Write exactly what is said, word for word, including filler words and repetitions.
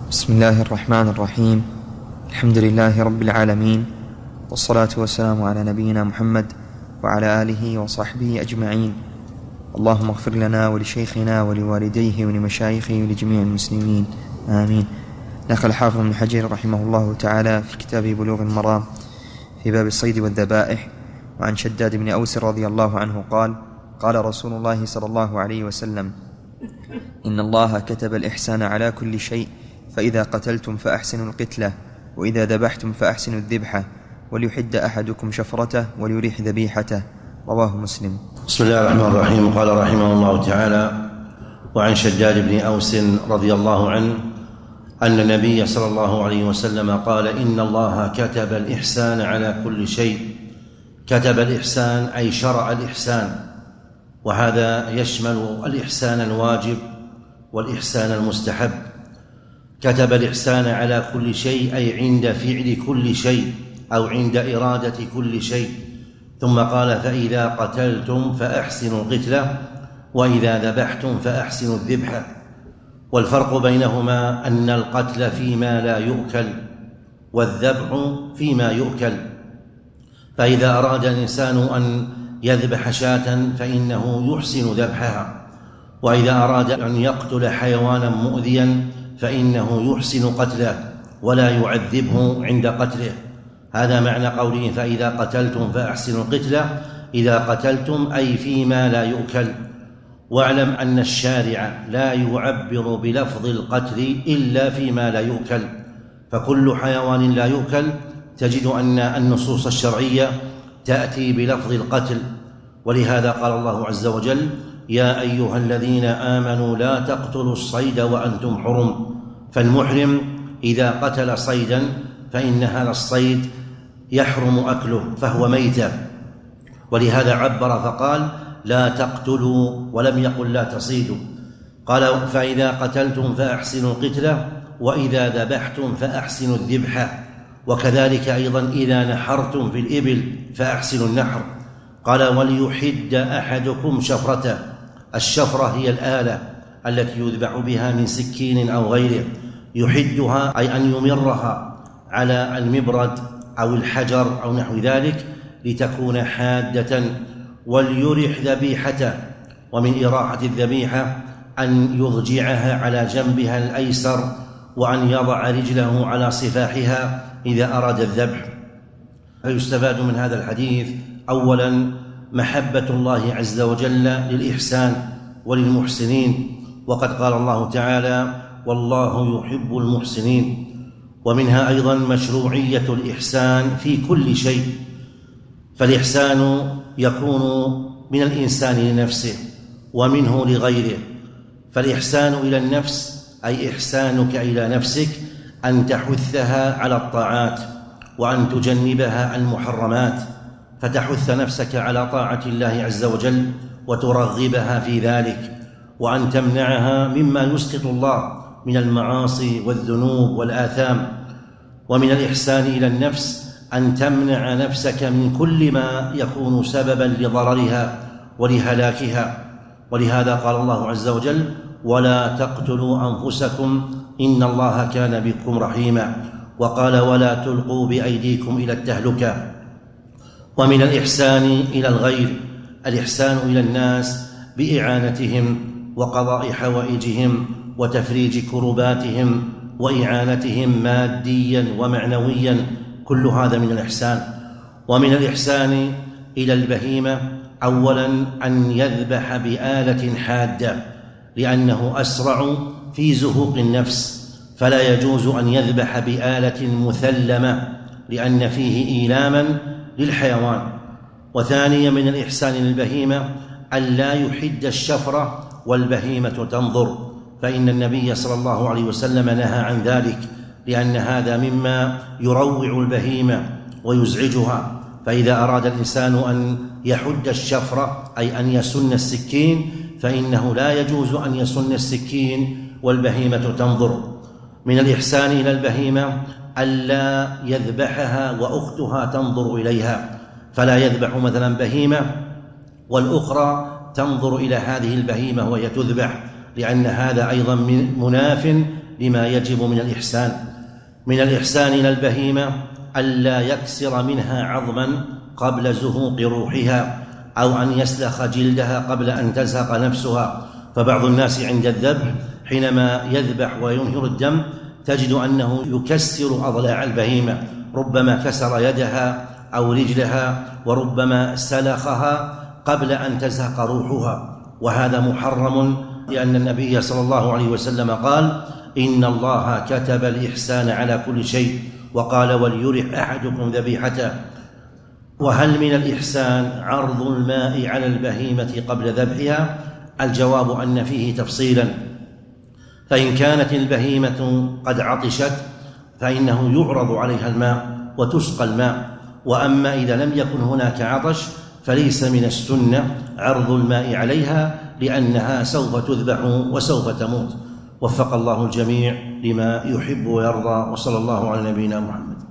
بسم الله الرحمن الرحيم. الحمد لله رب العالمين، والصلاة والسلام على نبينا محمد وعلى آله وصحبه أجمعين. اللهم اغفر لنا ولشيخنا ولوالديه ولمشايخه ولجميع المسلمين، آمين. نقل الحافظ ابن حجر رحمه الله تعالى في كتابه بلوغ المرام في باب الصيد والذبائح وعن شداد بن أوس رضي الله عنه قال: قال رسول الله صلى الله عليه وسلم: إن الله كتب الإحسان على كل شيء، فإذا قتلتم فأحسنوا القتلة، وإذا ذبحتم فأحسنوا الذبحة، وليحد أحدكم شفرته وليريح ذبيحته. رواه مسلم. بسم الله الرحمن الرحيم. قال رحمه الله تعالى: وعن شداد بن أوس رضي الله عنه أن النبي صلى الله عليه وسلم قال: إن الله كتب الإحسان على كل شيء. كتب الإحسان أي شرع الإحسان، وهذا يشمل الإحسان الواجب والإحسان المستحب. كتب الإحسان على كل شيء أي عند فعل كل شيء أو عند إرادة كل شيء. ثم قال: فإذا قتلتم فأحسنوا القتلة، وإذا ذبحتم فأحسنوا الذبحة. والفرق بينهما أن القتل فيما لا يؤكل، والذبح فيما يؤكل. فإذا أراد الإنسان أن يذبح شاة فإنه يحسن ذبحها، وإذا أراد أن يقتل حيوانا مؤذيا فإنه يحسن قتله ولا يعذبه عند قتله. هذا معنى قوله: فإذا قتلتم فأحسنوا القتلة. إذا قتلتم أي فيما لا يؤكل. واعلم أن الشارع لا يعبر بلفظ القتل إلا فيما لا يؤكل، فكل حيوان لا يؤكل تجد أن النصوص الشرعية تأتي بلفظ القتل. ولهذا قال الله عز وجل: يا أيها الذين آمنوا لا تقتلوا الصيد وأنتم حرم. فالمحرم إذا قتل صيدا فإن هذا الصيد يحرم أكله، فهو ميتة. ولهذا عبر فقال: لا تقتلوا، ولم يقل لا تصيدوا. قال: فإذا قتلتم فأحسنوا القتلة، وإذا ذبحتم فأحسنوا الذبحة. وكذلك أيضا إذا نحرتم في الإبل فأحسنوا النحر. قال: وليحد أحدكم شفرته. الشفرة هي الآلة التي يذبح بها من سكين أو غيره. يحدها أي أن يمرها على المبرد أو الحجر أو نحو ذلك لتكون حادة. وليرح ذبيحته. ومن إراحة الذبيحة أن يضجعها على جنبها الأيسر، وأن يضع رجله على صفاحها إذا أراد الذبح. فيستفاد من هذا الحديث أولا محبة الله عز وجل للإحسان وللمحسنين، وقد قال الله تعالى: والله يحب المحسنين. ومنها أيضا مشروعية الإحسان في كل شيء، فالإحسان يكون من الإنسان لنفسه ومنه لغيره. فالإحسان إلى النفس أي إحسانك إلى نفسك أن تحثها على الطاعات وأن تجنبها المحرمات، فتحث نفسك على طاعة الله عز وجل وترغبها في ذلك، وأن تمنعها مما يسقط الله من المعاصي والذنوب والآثام. ومن الإحسان إلى النفس أن تمنع نفسك من كل ما يكون سببا لضررها ولهلاكها. ولهذا قال الله عز وجل: ولا تقتلوا أنفسكم إن الله كان بكم رحيما. وقال: ولا تلقوا بأيديكم إلى التهلكة. ومن الإحسان إلى الغير الإحسان إلى الناس بإعانتهم وقضاء حوائجهم وتفريج كرباتهم وإعانتهم ماديا ومعنويا، كل هذا من الإحسان. ومن الإحسان إلى البهيمة أولا أن يذبح بآلة حادة، لأنه أسرع في زهوق النفس، فلا يجوز أن يذبح بآلة مثلمة لأن فيه إيلاما للحيوان. وثانيا من الإحسان للبهيمة أن لا يحد الشفرة والبهيمة تنظر، فإن النبي صلى الله عليه وسلم نهى عن ذلك، لأن هذا مما يروع البهيمة ويزعجها. فإذا أراد الإنسان أن يحد الشفرة أي أن يسن السكين فإنه لا يجوز أن يسن السكين والبهيمة تنظر. من الإحسان إلى البهيمة ألا يذبحها وأختها تنظر إليها، فلا يذبح مثلا بهيمة والأخرى تنظر إلى هذه البهيمة وهي تذبح، لأن هذا أيضا مناف لما يجب من الإحسان. من الإحسان إلى البهيمة ألا يكسر منها عظما قبل زهوق روحها، أو أن يسلخ جلدها قبل أن تزهق نفسها. فبعض الناس عند الذبح حينما يذبح وينهر الدم تجد أنه يكسر أضلاع البهيمة، ربما كسر يدها أو رجلها، وربما سلخها قبل أن تزهق روحها، وهذا محرم، لأن النبي صلى الله عليه وسلم قال: إن الله كتب الإحسان على كل شيء، وقال: وليرح أحدكم ذبيحته. وهل من الإحسان عرض الماء على البهيمة قبل ذبحها؟ الجواب أن فيه تفصيلا، فإن كانت البهيمة قد عطشت فإنه يعرض عليها الماء وتسقى الماء، وأما إذا لم يكن هناك عطش فليس من السنة عرض الماء عليها، لأنها سوف تذبح وسوف تموت. وفق الله الجميع لما يحب ويرضى، وصلى الله على نبينا محمد.